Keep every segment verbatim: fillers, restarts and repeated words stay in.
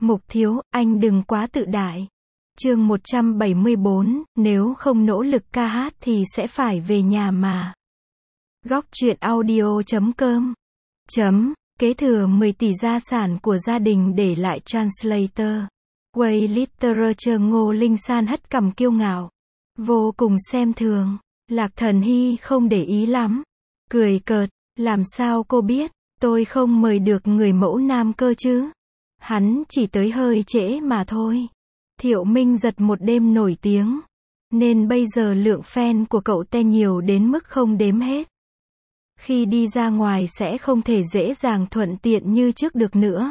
Mục thiếu, anh đừng quá tự đại. Chương một trăm bảy mươi bốn, nếu không nỗ lực ca hát thì sẽ phải về nhà mà. Góc truyện audio chấm com chấm Kế thừa mười tỷ gia sản của gia đình để lại translator. Quay literature. Ngô Linh San hất cằm kiêu ngạo, vô cùng xem thường. Lạc Thần Hy không để ý lắm, cười cợt, làm sao cô biết, tôi không mời được người mẫu nam cơ chứ. Hắn chỉ tới hơi trễ mà thôi. Thiệu Minh Giật một đêm nổi tiếng, nên bây giờ lượng fan của cậu ta nhiều đến mức không đếm hết. Khi đi ra ngoài sẽ không thể dễ dàng thuận tiện như trước được nữa.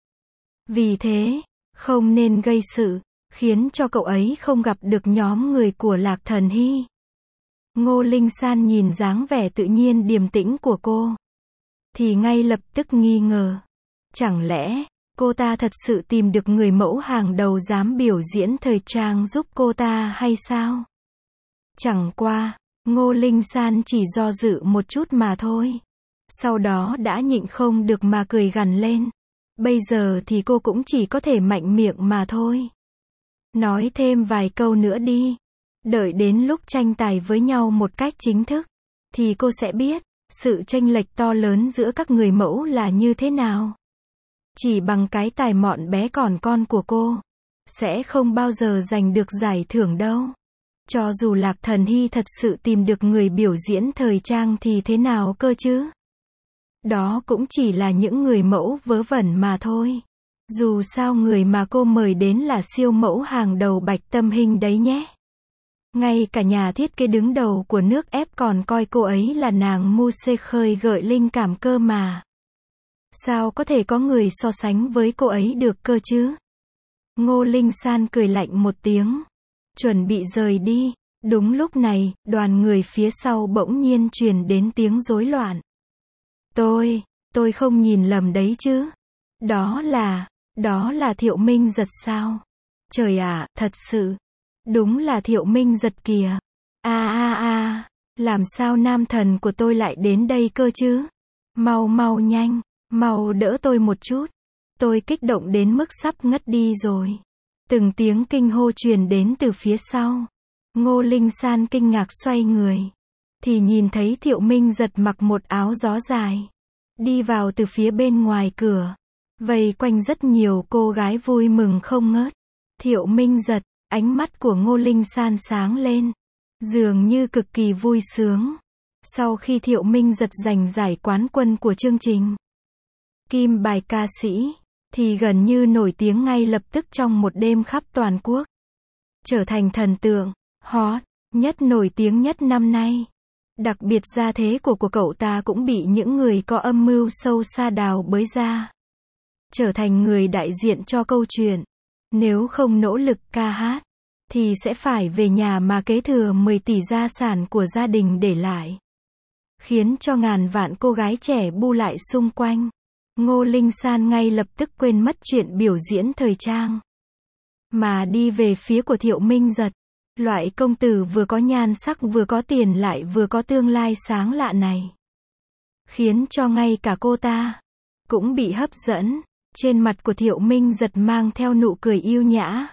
Vì thế, không nên gây sự, khiến cho cậu ấy không gặp được nhóm người của Lạc Thần Hy. Ngô Linh San nhìn dáng vẻ tự nhiên điềm tĩnh của cô, thì ngay lập tức nghi ngờ. Chẳng lẽ, cô ta thật sự tìm được người mẫu hàng đầu dám biểu diễn thời trang giúp cô ta hay sao? Chẳng qua, Ngô Linh San chỉ do dự một chút mà thôi. Sau đó đã nhịn không được mà cười gằn lên. Bây giờ thì cô cũng chỉ có thể mạnh miệng mà thôi. Nói thêm vài câu nữa đi. Đợi đến lúc tranh tài với nhau một cách chính thức, thì cô sẽ biết, sự chênh lệch to lớn giữa các người mẫu là như thế nào. Chỉ bằng cái tài mọn bé còn con của cô, sẽ không bao giờ giành được giải thưởng đâu. Cho dù Lạc Thần Hy thật sự tìm được người biểu diễn thời trang thì thế nào cơ chứ? Đó cũng chỉ là những người mẫu vớ vẩn mà thôi. Dù sao người mà cô mời đến là siêu mẫu hàng đầu Bạch Tâm Hinh đấy nhé. Ngay cả nhà thiết kế đứng đầu của nước ép còn coi cô ấy là nàng muse khơi gợi linh cảm cơ mà. Sao có thể có người so sánh với cô ấy được cơ chứ? Ngô Linh San cười lạnh một tiếng, chuẩn bị rời đi. Đúng lúc này, đoàn người phía sau bỗng nhiên truyền đến tiếng rối loạn. Tôi, tôi không nhìn lầm đấy chứ? Đó là, đó là Thiệu Minh Giật sao? Trời ạ, thật sự, đúng là Thiệu Minh Giật kìa. A a a, làm sao nam thần của tôi lại đến đây cơ chứ? Mau mau nhanh, mau đỡ tôi một chút. Tôi kích động đến mức sắp ngất đi rồi. Từng tiếng kinh hô truyền đến từ phía sau. Ngô Linh San kinh ngạc xoay người, thì nhìn thấy Thiệu Minh Giật mặc một áo gió dài, đi vào từ phía bên ngoài cửa, vây quanh rất nhiều cô gái vui mừng không ngớt. Thiệu Minh Giật, ánh mắt của Ngô Linh San sáng lên, dường như cực kỳ vui sướng. Sau khi Thiệu Minh Giật giành giải quán quân của chương trình Kim Bài ca sĩ, thì gần như nổi tiếng ngay lập tức trong một đêm khắp toàn quốc. Trở thành thần tượng, hot, nhất nổi tiếng nhất năm nay. Đặc biệt gia thế của của cậu ta cũng bị những người có âm mưu sâu xa đào bới ra. Trở thành người đại diện cho câu chuyện, nếu không nỗ lực ca hát, thì sẽ phải về nhà mà kế thừa mười tỷ gia sản của gia đình để lại. Khiến cho ngàn vạn cô gái trẻ bu lại xung quanh. Ngô Linh San ngay lập tức quên mất chuyện biểu diễn thời trang, mà đi về phía của Thiệu Minh Giật. Loại công tử vừa có nhan sắc vừa có tiền lại vừa có tương lai sáng lạ này, khiến cho ngay cả cô ta cũng bị hấp dẫn. Trên mặt của Thiệu Minh Giật mang theo nụ cười yêu nhã,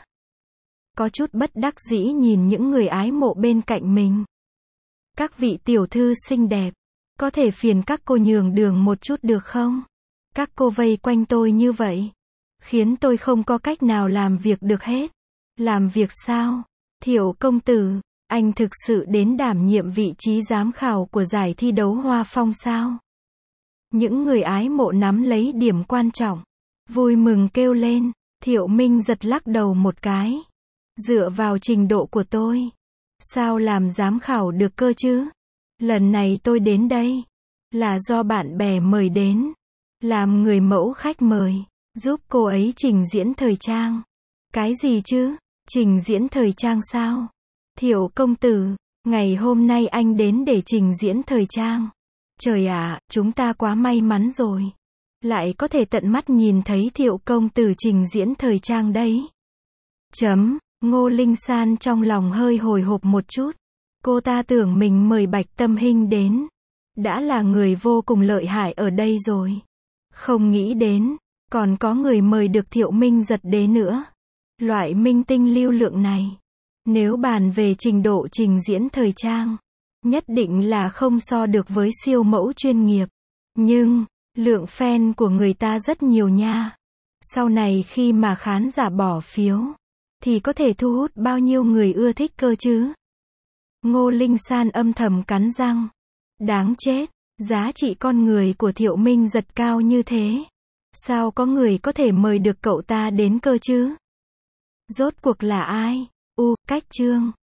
có chút bất đắc dĩ nhìn những người ái mộ bên cạnh mình. Các vị tiểu thư xinh đẹp, có thể phiền các cô nhường đường một chút được không? Các cô vây quanh tôi như vậy, khiến tôi không có cách nào làm việc được hết. Làm việc sao? Thiệu công tử, anh thực sự đến đảm nhiệm vị trí giám khảo của giải thi đấu Hoa Phong sao? Những người ái mộ nắm lấy điểm quan trọng, vui mừng kêu lên. Thiệu Minh Giật lắc đầu một cái. Dựa vào trình độ của tôi, sao làm giám khảo được cơ chứ? Lần này tôi đến đây, là do bạn bè mời đến, làm người mẫu khách mời, giúp cô ấy trình diễn thời trang. Cái gì chứ? Trình diễn thời trang sao? Thiệu công tử, ngày hôm nay anh đến để trình diễn thời trang. Trời ạ, chúng ta quá may mắn rồi. Lại có thể tận mắt nhìn thấy Thiệu công tử trình diễn thời trang đấy. Chấm, Ngô Linh San trong lòng hơi hồi hộp một chút. Cô ta tưởng mình mời Bạch Tâm Hinh đến, đã là người vô cùng lợi hại ở đây rồi. Không nghĩ đến, Còn có người mời được Thiệu Minh Giật Đế nữa. Loại minh tinh lưu lượng này, nếu bàn về trình độ trình diễn thời trang, nhất định là không so được với siêu mẫu chuyên nghiệp. Nhưng, lượng fan của người ta rất nhiều nha. Sau này khi mà khán giả bỏ phiếu, thì có thể thu hút bao nhiêu người ưa thích cơ chứ? Ngô Linh San âm thầm cắn răng. Đáng chết, giá trị con người của Thiệu Minh Giật cao như thế. Sao có người có thể mời được cậu ta đến cơ chứ? Rốt cuộc là ai? U, Cách Trương.